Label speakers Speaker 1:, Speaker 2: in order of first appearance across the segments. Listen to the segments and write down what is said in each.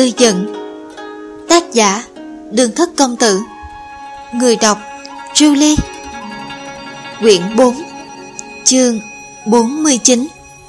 Speaker 1: Tôi giận. Tác giả Đường Thất Công Tử. Người đọc Julie. Quyển 4, chương 49.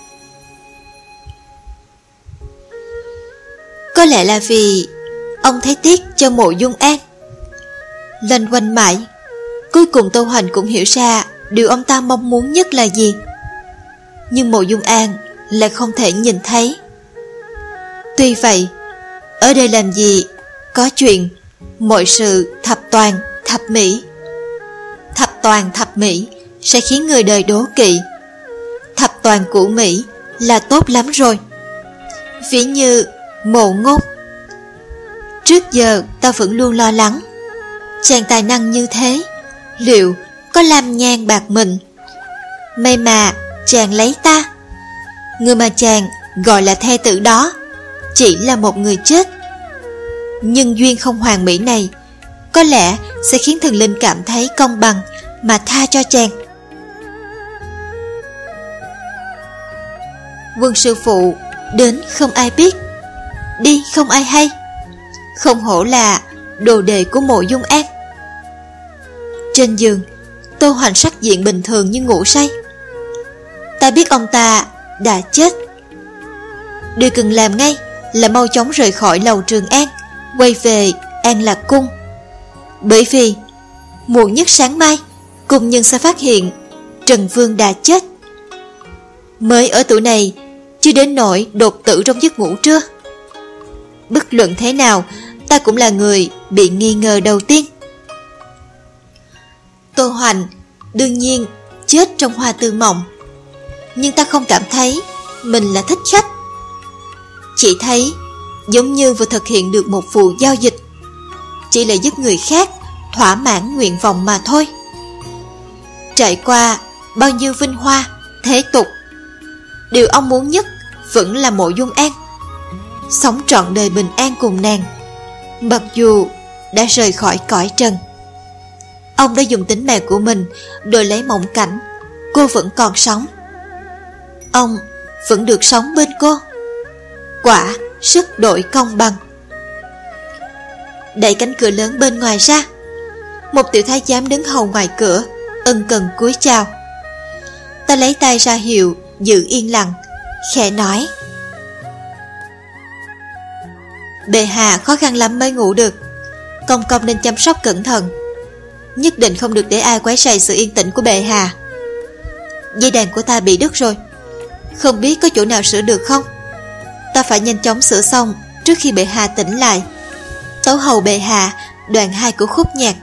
Speaker 1: Có lẽ là vì ông thấy tiếc cho Mộ Dung An. Loanh quanh mãi, cuối cùng Tô Hoành cũng hiểu ra điều ông ta mong muốn nhất là gì. Nhưng Mộ Dung An lại không thể nhìn thấy. Tuy vậy, ở đây làm gì có chuyện mọi sự thập toàn thập mỹ. Thập toàn thập mỹ sẽ khiến người đời đố kỵ. Thập toàn của Mỹ là tốt lắm rồi. Ví như Mộ Ngôn. Trước giờ ta vẫn luôn lo lắng, chàng tài năng như thế liệu có lam nhan bạc mệnh. May mà chàng lấy ta. Người mà chàng gọi là thê tử đó chỉ là một người chết. Nhưng duyên không hoàn mỹ này có lẽ sẽ khiến thần linh cảm thấy công bằng mà tha cho chàng. Quân sư phụ đến không ai biết, đi không ai hay. Không hổ là đồ đệ của Mộ Dung An. Trên giường, Tô Hoành sắc diện bình thường như ngủ say. Ta biết ông ta đã chết. Điều cần làm ngay là mau chóng rời khỏi lầu Trường An, quay về An Lạc Cung. Bởi vì muộn nhất sáng mai, cung nhân sẽ phát hiện Trần Vương đã chết. Mới ở tuổi này chưa đến nỗi đột tử trong giấc ngủ trưa. Bất luận thế nào, ta cũng là người bị nghi ngờ đầu tiên. Tô Hoành đương nhiên chết trong hoa tư mộng, nhưng ta không cảm thấy mình là thích khách. Chỉ thấy giống như vừa thực hiện được một vụ giao dịch, chỉ là giúp người khác thỏa mãn nguyện vọng mà thôi. Trải qua bao nhiêu vinh hoa thế tục, điều ông muốn nhất vẫn là Mộ Dung An, sống trọn đời bình an cùng nàng. Mặc dù đã rời khỏi cõi trần, ông đã dùng tính mạng của mình đổi lấy mộng cảnh cô vẫn còn sống. Ông vẫn được sống bên cô. Quả sức đổi công bằng. Đẩy cánh cửa lớn bên ngoài ra, một tiểu thái giám đứng hầu ngoài cửa, ân cần cúi chào. Ta lấy tay ra hiệu giữ yên lặng, khẽ nói: bệ hạ khó khăn lắm mới ngủ được, công công nên chăm sóc cẩn thận, nhất định không được để ai quấy rầy sự yên tĩnh của bệ hạ. Dây đàn của ta bị đứt rồi, không biết có chỗ nào sửa được không? Ta phải nhanh chóng sửa xong trước khi bệ hạ tỉnh lại. Tấu hầu bệ hạ đoạn 2 của khúc nhạc.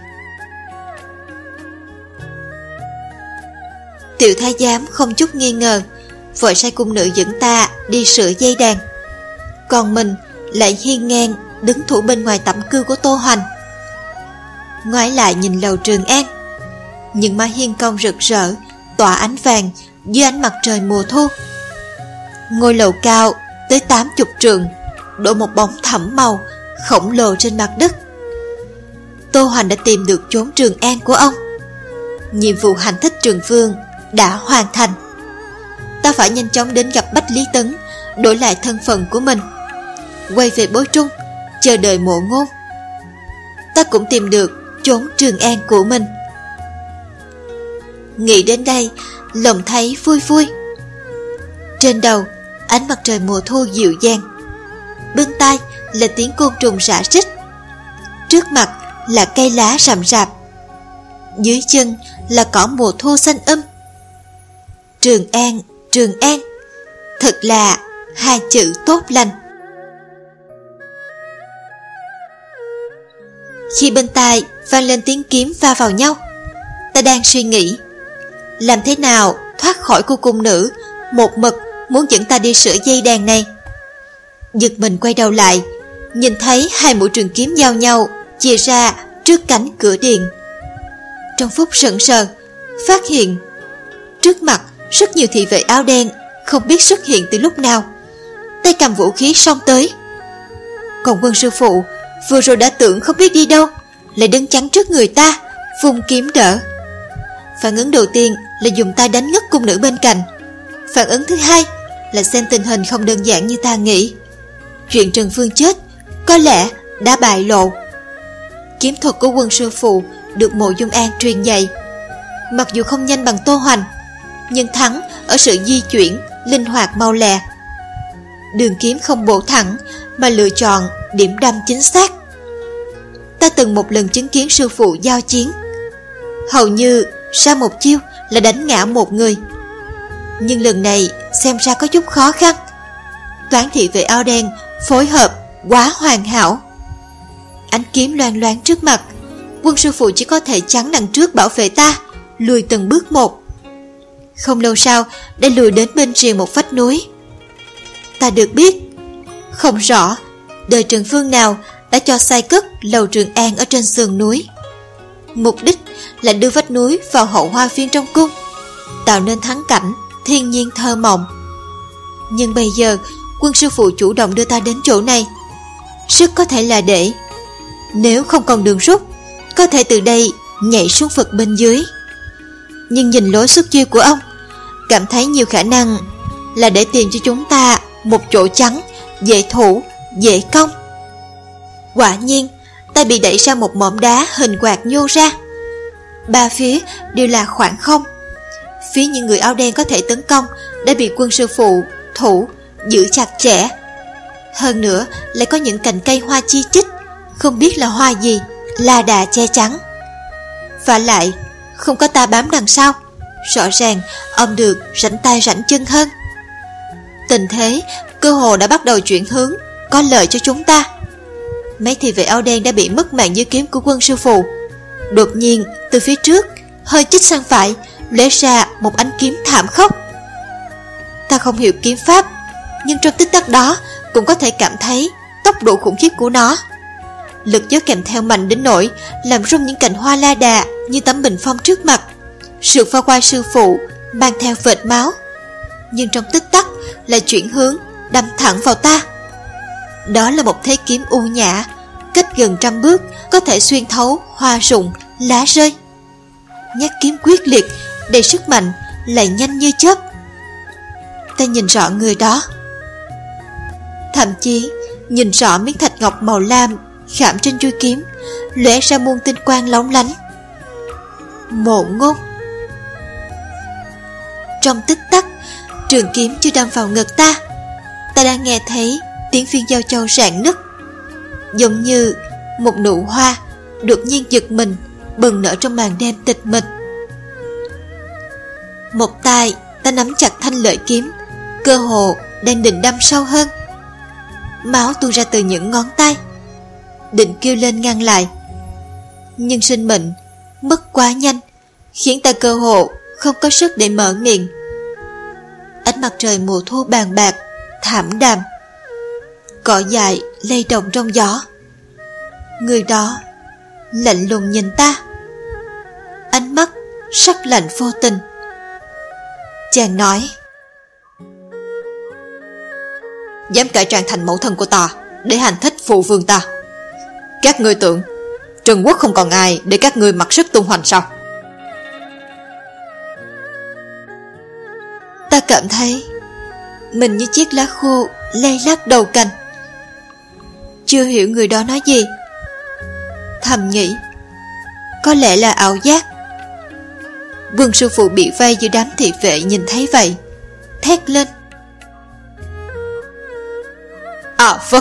Speaker 1: Tiểu thái giám không chút nghi ngờ, vội sai cung nữ dẫn ta đi sửa dây đàn. Còn mình lại hiên ngang đứng thủ bên ngoài tẩm cư của Tô Hoành. Ngoái lại nhìn lầu Trường An, những mái hiên công rực rỡ tỏa ánh vàng dưới ánh mặt trời mùa thu. Ngôi lầu cao tới 80 trượng đổ một bóng thẫm màu khổng lồ trên mặt đất. Tô Hoành đã tìm được chốn Trường An của ông. Nhiệm vụ hành thích Trường Vương đã hoàn thành. Ta phải nhanh chóng đến gặp Bách Lý Tấn, đổi lại thân phận của mình, quay về Bối Trung, chờ đợi Mộ Ngôn. Ta cũng tìm được chốn Trường An của mình. Nghĩ đến đây, lòng thấy vui vui. Trên đầu, ánh mặt trời mùa thu dịu dàng, bên tai là tiếng côn trùng rã rít, trước mặt là cây lá rậm rạp, dưới chân là cỏ mùa thu xanh Trường An, Trường An, thật là hai chữ tốt lành. Khi bên tai vang lên tiếng kiếm va vào nhau, ta đang suy nghĩ làm thế nào thoát khỏi cô cung nữ một mực muốn dẫn ta đi sửa dây đàn này. Giật mình quay đầu lại, nhìn thấy hai mũi trường kiếm giao nhau chia ra trước cánh cửa điện. Trong phút sững sờ, phát hiện trước mặt rất nhiều thị vệ áo đen không biết xuất hiện từ lúc nào, tay cầm vũ khí xông tới. Còn Quân sư phụ vừa rồi đã tưởng không biết đi đâu, lại đứng chắn trước người ta, vung kiếm đỡ. Phản ứng đầu tiên là dùng tay đánh ngất cung nữ bên cạnh. Phản ứng thứ hai là xem tình hình không đơn giản như ta nghĩ. Chuyện Trần Phương chết có lẽ đã bại lộ. Kiếm thuật của Quân sư phụ được Mộ Dung An truyền dạy, mặc dù không nhanh bằng Tô Hoành, nhưng thắng ở sự di chuyển linh hoạt mau lẹ. Đường kiếm không bổ thẳng mà lựa chọn điểm đâm chính xác. Ta từng một lần chứng kiến sư phụ giao chiến, hầu như ra một chiêu là đánh ngã một người, nhưng lần này xem ra có chút khó khăn. Toán thị vệ áo đen phối hợp quá hoàn hảo. Ánh kiếm loang loáng trước mặt, Quân sư phụ chỉ có thể chắn đằng trước bảo vệ ta, lùi từng bước một. Không lâu sau đã lùi đến bên rìa một vách núi. Ta được biết, không rõ đời Trần Phương nào đã cho xây cất lầu Trường An ở trên sườn núi. Mục đích là đưa vách núi vào hậu hoa viên trong cung, tạo nên thắng cảnh thiên nhiên thơ mộng. Nhưng bây giờ Quân sư phụ chủ động đưa ta đến chỗ này, rất có thể là để, nếu không còn đường rút, có thể từ đây nhảy xuống vực bên dưới. Nhưng nhìn lối xuất chiêu của ông, cảm thấy nhiều khả năng là để tìm cho chúng ta một chỗ chắn, dễ thủ, dễ công. Quả nhiên, ta bị đẩy ra một mỏm đá hình quạt nhô ra. Ba phía đều là khoảng không. Phía những người áo đen có thể tấn công đã bị Quân sư phụ thủ giữ chặt chẽ. Hơn nữa lại có những cành cây hoa chi chít, không biết là hoa gì, la đà che chắn. Và lại không có ta bám đằng sau, rõ ràng ông được rảnh tay rảnh chân hơn. Tình thế cơ hồ đã bắt đầu chuyển hướng có lợi cho chúng ta. Mấy thị vệ áo đen đã bị mất mạng dưới kiếm của Quân sư phụ. Đột nhiên từ phía trước hơi chích sang phải lóe ra một ánh kiếm thảm khốc. Ta không hiểu kiếm pháp, nhưng trong tích tắc đó cũng có thể cảm thấy tốc độ khủng khiếp của nó. Lực gió kèm theo mạnh đến nỗi làm rung những cành hoa la đà như tấm bình phong trước mặt, sượt vào vai sư phụ mang theo vệt máu, nhưng trong tích tắc lại chuyển hướng đâm thẳng vào ta. Đó là một thế kiếm u nhã, cách gần 100 bước có thể xuyên thấu hoa rụng lá rơi. Nhát kiếm quyết liệt, đầy sức mạnh, lại nhanh như chớp. Ta nhìn rõ người đó, thậm chí nhìn rõ miếng thạch ngọc màu lam khảm trên chuôi kiếm, lóe ra muôn tinh quang lóng lánh. Mộ Ngôn. Trong tích tắc, trường kiếm chưa đâm vào ngực ta, ta đã nghe thấy tiếng phiên giao châu rạn nứt, giống như một nụ hoa đột nhiên giật mình bừng nở trong màn đêm tịch mịch. Một tay ta nắm chặt thanh lợi kiếm, cơ hồ đang định đâm sâu hơn. Máu tuôn ra từ những ngón tay, định kêu lên ngăn lại, nhưng sinh mệnh mất quá nhanh, khiến ta cơ hồ không có sức để mở miệng. Ánh mặt trời mùa thu bàn bạc, thảm đạm, cỏ dại lay động trong gió. Người đó lạnh lùng nhìn ta, ánh mắt sắc lạnh vô tình. Chàng nói: dám cải trang thành mẫu thân của ta để hành thích phụ vương ta, các ngươi tưởng Trần Quốc không còn ai để các ngươi mặc sức tung hoành sao? Ta cảm thấy mình như chiếc lá khô lay lắc đầu cành. Chưa hiểu người đó nói gì, thầm nghĩ có lẽ là ảo giác. Quân sư phụ bị vây giữa đám thị vệ nhìn thấy vậy, thét lên: à Phật!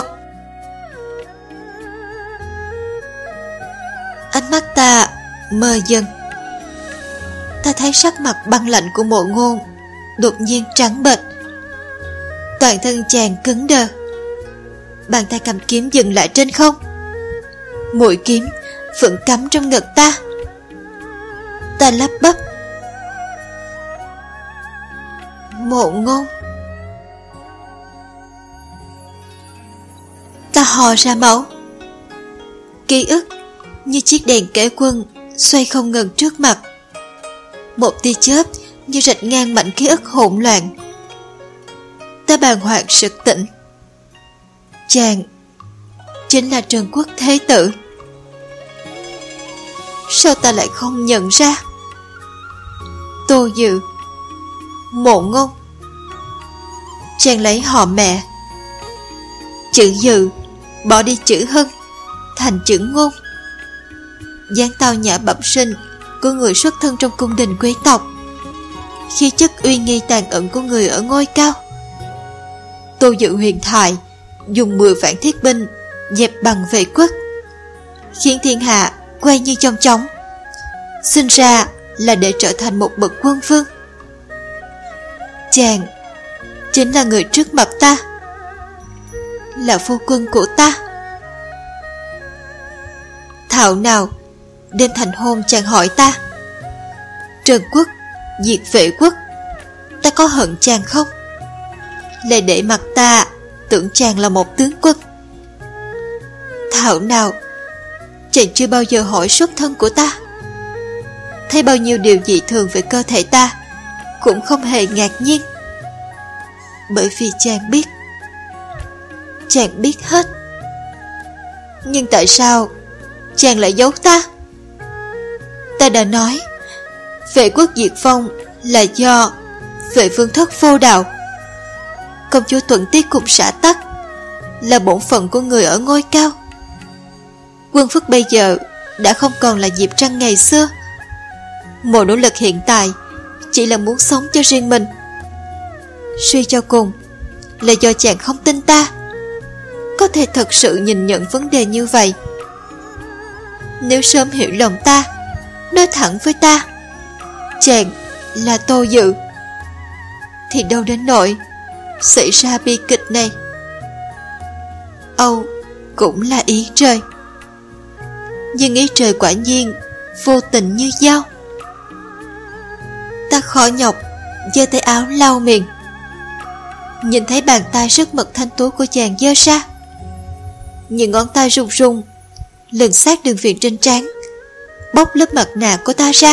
Speaker 1: Ánh mắt ta mờ dần. Ta thấy sắc mặt băng lạnh của Mộ Ngôn đột nhiên trắng bệch, toàn thân chàng cứng đờ. Bàn tay cầm kiếm dừng lại trên không, mũi kiếm vẫn cắm trong ngực ta. Ta lắp bắp: Mộ Ngôn. Ta hò ra máu. Ký ức như chiếc đèn kẻ quân xoay không ngừng trước mặt. Một tia chớp như rạch ngang mảnh ký ức hỗn loạn. Ta bàng hoàng sực tỉnh. Chàng chính là Trần Quốc Thế Tử. Sao ta lại không nhận ra? Tô Dự, Mộ Ngôn. Chàng lấy họ mẹ. Chữ Dự bỏ đi chữ Hân thành chữ Ngôn. Dáng tao nhã bẩm sinh của người xuất thân trong cung đình quý tộc, khí chất uy nghi tàn ẩn của người ở ngôi cao. Tô Dự huyền thoại dùng 10 vạn thiết binh dẹp bằng vệ quốc, khiến thiên hạ quay như trong chóng. Sinh ra là để trở thành một bậc quân vương. Chàng chính là người trước mặt ta, là phu quân của ta. Thảo nào đêm thành hôn chàng hỏi ta: Trần quốc diệt vệ quốc, ta có hận chàng không? Lại để mặt ta tưởng chàng là một tướng quân. Thảo nào chàng chưa bao giờ hỏi xuất thân của ta, thấy bao nhiêu điều dị thường về cơ thể ta cũng không hề ngạc nhiên. Bởi vì chàng biết hết. Nhưng tại sao chàng lại giấu ta? Ta đã nói vệ quốc diệt vong là do vệ vương thất vô đạo. Công chúa Thuận Tiết cùng xã tắc là bổn phận của người ở ngôi cao. Quân Phước bây giờ đã không còn là Diệp Trăng ngày xưa. Mọi nỗ lực hiện tại chỉ là muốn sống cho riêng mình. Suy cho cùng là do chàng không tin ta có thể thật sự nhìn nhận vấn đề như vậy. Nếu sớm hiểu lòng ta, nói thẳng với ta chàng là Tô Dự, thì đâu đến nỗi xảy ra bi kịch này. Âu cũng là ý trời, nhưng ý trời quả nhiên vô tình như dao. Ta khó nhọc giơ tay áo lau miệng, nhìn thấy bàn tay rất mật thanh tú của chàng giơ ra. Những ngón tay run run lần sát đường viền trên trán, bóc lớp mặt nạ của ta ra.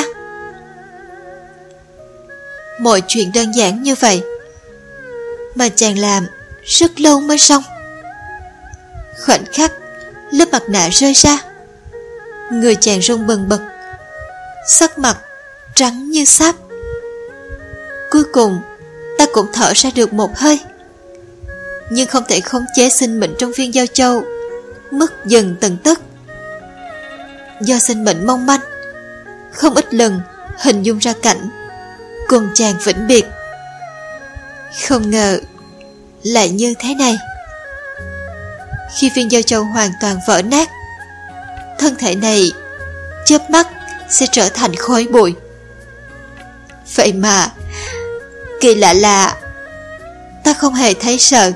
Speaker 1: Mọi chuyện đơn giản như vậy mà chàng làm rất lâu mới xong. Khoảnh khắc lớp mặt nạ rơi ra, người chàng run bần bật, sắc mặt trắng như sáp. Cuối cùng ta cũng thở ra được một hơi, nhưng không thể khống chế sinh mệnh trong viên giao châu mất dần từng tấc. Do sinh mệnh mong manh, không ít lần hình dung ra cảnh cùng chàng vĩnh biệt. Không ngờ lại như thế này. Khi viên giao châu hoàn toàn vỡ nát, thân thể này chớp mắt sẽ trở thành khói bụi. Vậy mà kỳ lạ là ta không hề thấy sợ.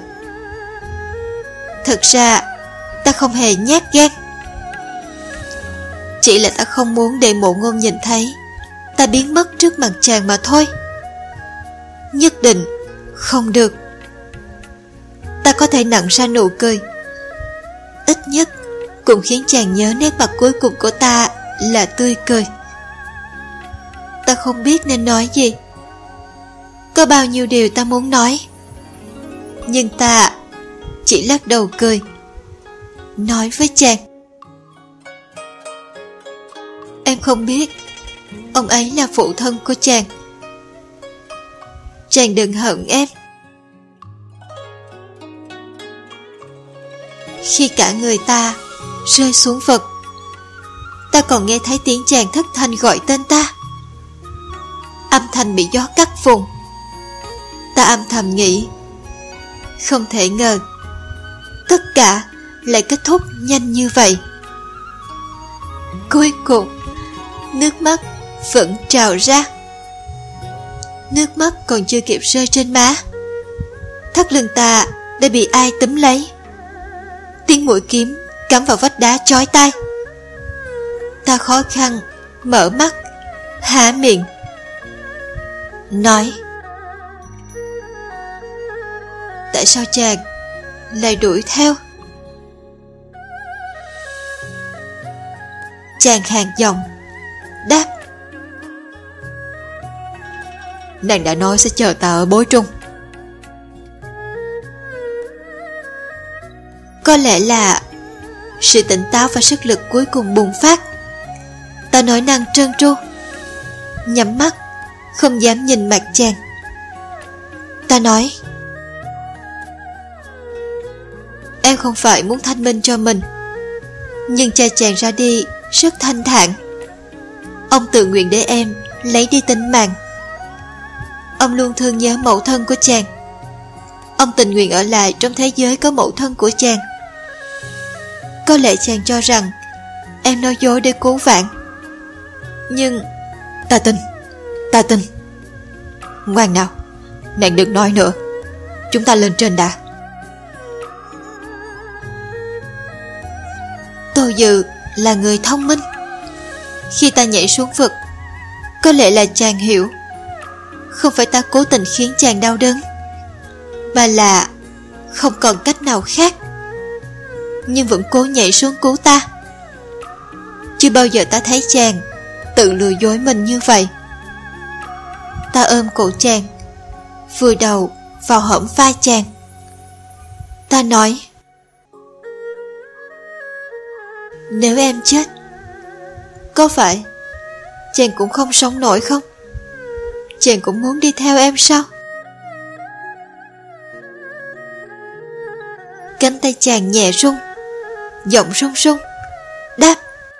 Speaker 1: Thật ra ta không hề nhát gan, chỉ là ta không muốn để Mộ Ngôn nhìn thấy ta biến mất trước mặt chàng mà thôi. Nhất định không được. Ta có thể nặn ra nụ cười, ít nhất cũng khiến chàng nhớ nét mặt cuối cùng của ta là tươi cười. Ta không biết nên nói gì. Có bao nhiêu điều ta muốn nói, nhưng ta chỉ lắc đầu cười, nói với chàng: Em không biết ông ấy là phụ thân của chàng. Chàng đừng hận em. Khi cả người ta rơi xuống vực, ta còn nghe thấy tiếng chàng thất thanh gọi tên ta. Âm thanh bị gió cắt vùng. Ta âm thầm nghĩ, không thể ngờ tất cả lại kết thúc nhanh như vậy. Cuối cùng nước mắt vẫn trào ra. Nước mắt còn chưa kịp rơi trên má, thắt lưng ta đã bị ai túm lấy. Tiếng mũi kiếm cắm vào vách đá chói tai. Ta khó khăn mở mắt, há miệng, nói: Tại sao chàng lại đuổi theo? Chàng hàn giọng đáp: Nàng đã nói sẽ chờ ta ở Bối Trung. Có lẽ là sự tỉnh táo và sức lực cuối cùng bùng phát. Ta nói năng trơn tru, nhắm mắt không dám nhìn mặt chàng. Ta nói: Em không phải muốn thanh minh cho mình, nhưng cha chàng ra đi rất thanh thản. Ông tự nguyện để em lấy đi tính mạng. Ông luôn thương nhớ mẫu thân của chàng. Ông tình nguyện ở lại trong thế giới có mẫu thân của chàng. Có lẽ chàng cho rằng em nói dối để cứu vãn, nhưng ta tin. Ngoan nào, nàng đừng nói nữa, chúng ta lên trên đã. Tô Dự là người thông minh. Khi ta nhảy xuống vực, có lẽ là chàng hiểu, không phải ta cố tình khiến chàng đau đớn, mà là không còn cách nào khác, nhưng vẫn cố nhảy xuống cứu ta. Chưa bao giờ ta thấy chàng tự lừa dối mình như vậy. Ta ôm cổ chàng, vùi đầu vào hõm vai chàng. Ta nói, nếu em chết, có phải chàng cũng không sống nổi không? Chàng cũng muốn đi theo em sao? Cánh tay chàng nhẹ rung, giọng run run đáp,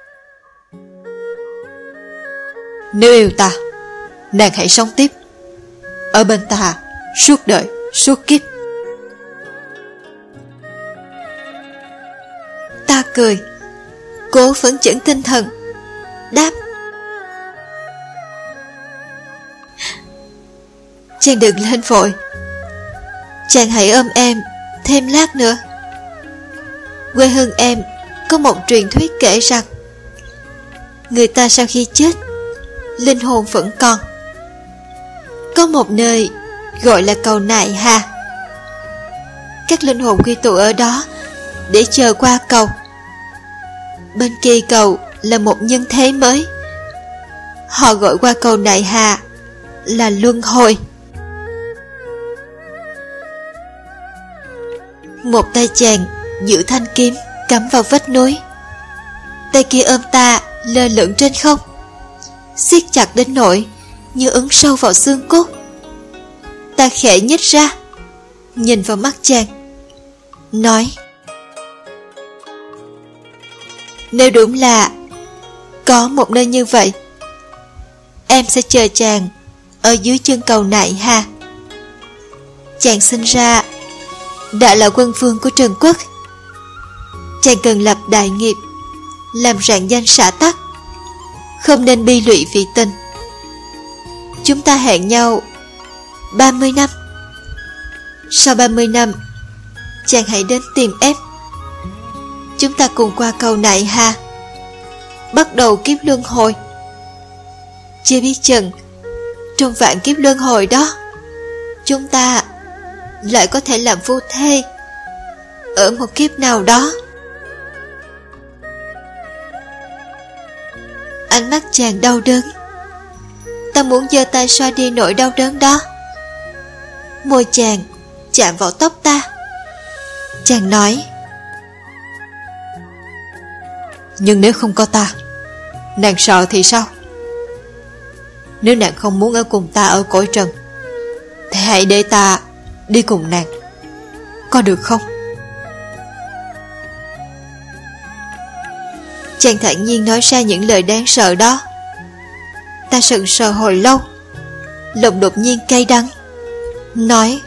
Speaker 1: nếu yêu ta, nàng hãy sống tiếp, ở bên ta suốt đời, suốt kiếp. Ta cười, cố phấn chấn tinh thần, đáp, chàng đừng lên vội, chàng hãy ôm em thêm lát nữa. Quê hương em có một truyền thuyết kể rằng người ta sau khi chết, linh hồn vẫn còn. Có một nơi gọi là cầu Nại Hà. Các linh hồn quy tụ ở đó để chờ qua cầu. Bên kia cầu là một nhân thế mới. Họ gọi qua cầu Nại Hà là luân hồi. Một tay chàng giữ thanh kiếm cắm vào vách núi, tay kia ôm ta lơ lửng trên không, siết chặt đến nỗi như ấn sâu vào xương cốt. Ta khẽ nhích ra, nhìn vào mắt chàng, nói, nếu đúng là có một nơi như vậy, em sẽ chờ chàng ở dưới chân cầu Nại Hà. Chàng sinh ra đã là quân vương của Trần Quốc. Chàng cần lập đại nghiệp, làm rạng danh xã tắc, không nên bi lụy vì tình. Chúng ta hẹn nhau 30 năm. Sau 30 năm, chàng hãy đến tìm em. Chúng ta cùng qua cầu Nại Hà, bắt đầu kiếp luân hồi. Chưa biết chừng trong vạn kiếp luân hồi đó, chúng ta lại có thể làm phu thê ở một kiếp nào đó. Ánh mắt chàng đau đớn. Ta muốn giơ tay xoa đi nỗi đau đớn đó. Môi chàng chạm vào tóc ta. Chàng nói, nhưng nếu không có ta, nàng sợ thì sao? Nếu nàng không muốn ở cùng ta ở cõi trần, thì hãy để ta đi cùng nàng, có được không? Chàng thản nhiên nói ra những lời đáng sợ đó. Ta sững sờ hồi lâu, lòng đột nhiên cay đắng, nói,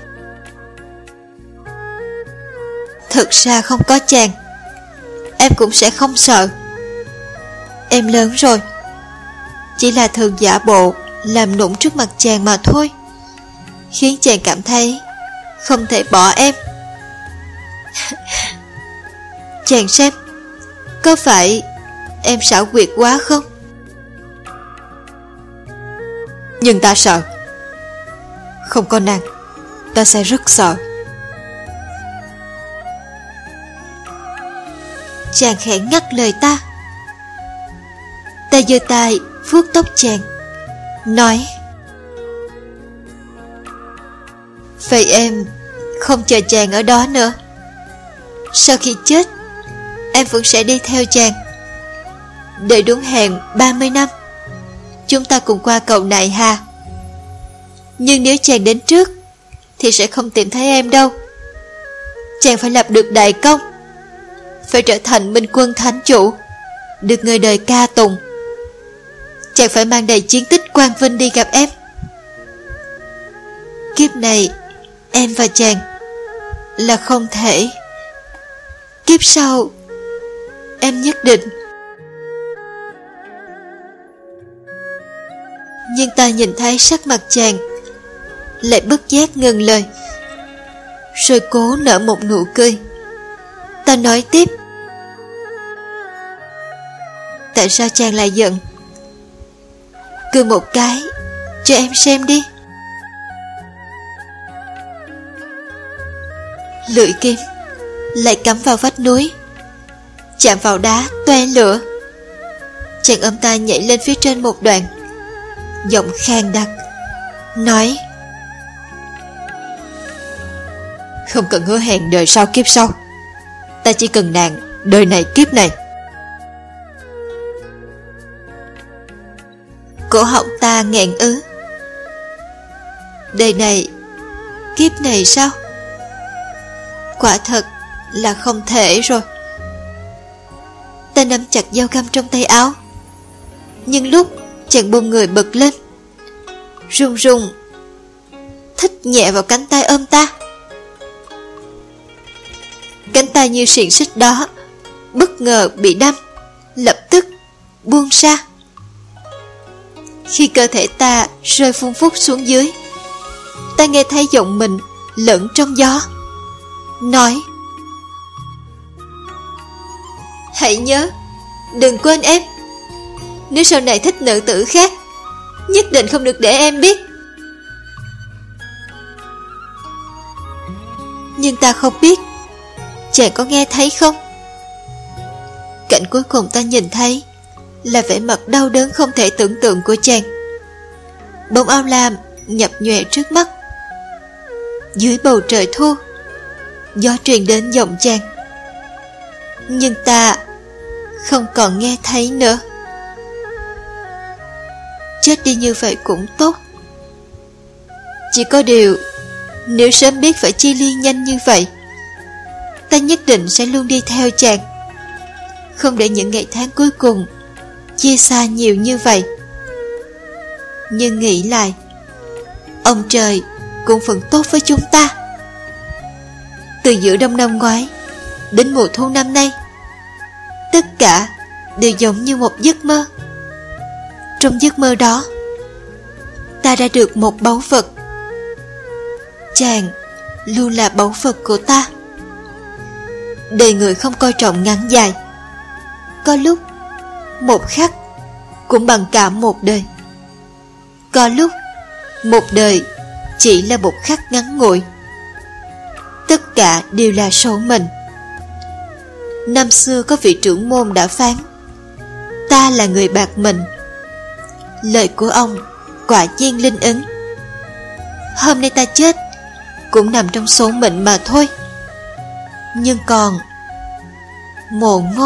Speaker 1: thực ra không có chàng, em cũng sẽ không sợ. Em lớn rồi, chỉ là thường giả bộ làm nũng trước mặt chàng mà thôi, khiến chàng cảm thấy không thể bỏ em. Chàng xem, có phải em xảo quyệt quá không? Nhưng ta sợ. Không có nàng, ta sẽ rất sợ. Chàng khẽ ngắt lời ta. Ta giơ tay vuốt tóc chàng, nói, vậy em không chờ chàng ở đó nữa. Sau khi chết, em vẫn sẽ đi theo chàng. Đợi đúng hẹn 30 năm, chúng ta cùng qua cầu Nại Hà. Nhưng nếu chàng đến trước, thì sẽ không tìm thấy em đâu. Chàng phải lập được đại công, phải trở thành minh quân thánh chủ, được người đời ca tụng. Chàng phải mang đầy chiến tích quang vinh đi gặp em. Kiếp này em và chàng là không thể. Kiếp sau em nhất định. Nhưng ta nhìn thấy sắc mặt chàng, lại bất giác ngừng lời, rồi cố nở một nụ cười. Ta nói tiếp: tại sao chàng lại giận? Cười một cái cho em xem đi. Lưỡi kiếm lại cắm vào vách núi, chạm vào đá toe lửa. Chàng ôm ta nhảy lên phía trên một đoạn, giọng khàn đặc nói: không cần hứa hẹn đời sau kiếp sau, ta chỉ cần nàng đời này kiếp này. Cổ họng ta nghẹn ứ. Đời này kiếp này sao? Quả thật là không thể rồi. Ta nắm chặt dao găm trong tay áo, nhưng lúc chàng buông người bật lên, run run thích nhẹ vào cánh tay ôm ta. Cánh tay như xiềng xích đó bất ngờ bị đâm, lập tức buông ra. Khi cơ thể ta rơi phun phúc xuống dưới, ta nghe thấy giọng mình lẫn trong gió nói: hãy nhớ, đừng quên em. Nếu sau này thích nữ tử khác, nhất định không được để em biết. Nhưng ta không biết chàng có nghe thấy không. Cảnh cuối cùng ta nhìn thấy là vẻ mặt đau đớn không thể tưởng tượng của chàng. Bóng áo lam nhập nhoẹ trước mắt. Dưới bầu trời thu, gió truyền đến giọng chàng, nhưng ta không còn nghe thấy nữa. Chết đi như vậy cũng tốt. Chỉ có điều, nếu sớm biết phải chia ly nhanh như vậy, ta nhất định sẽ luôn đi theo chàng, không để những ngày tháng cuối cùng chia xa nhiều như vậy. Nhưng nghĩ lại, ông trời cũng vẫn tốt với chúng ta. Từ giữa đông năm ngoái đến mùa thu năm nay, tất cả đều giống như một giấc mơ. Trong giấc mơ đó, ta đã được một báu vật. Chàng luôn là báu vật của ta. Đời người không coi trọng ngắn dài, có lúc một khắc cũng bằng cả một đời, có lúc một đời chỉ là một khắc ngắn ngủi. Tất cả đều là số mệnh. Năm xưa có vị trưởng môn đã phán ta là người bạc mệnh. Lời của ông quả nhiên linh ứng. Hôm nay ta chết cũng nằm trong số mệnh mà thôi. Nhưng còn Mộ Ngôn,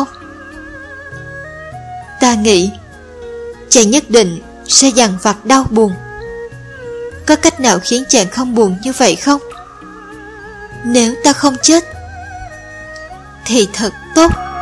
Speaker 1: ta nghĩ chàng nhất định sẽ dằn vặt đau buồn. Có cách nào khiến chàng không buồn như vậy không? Nếu ta không chết thì thật tốt.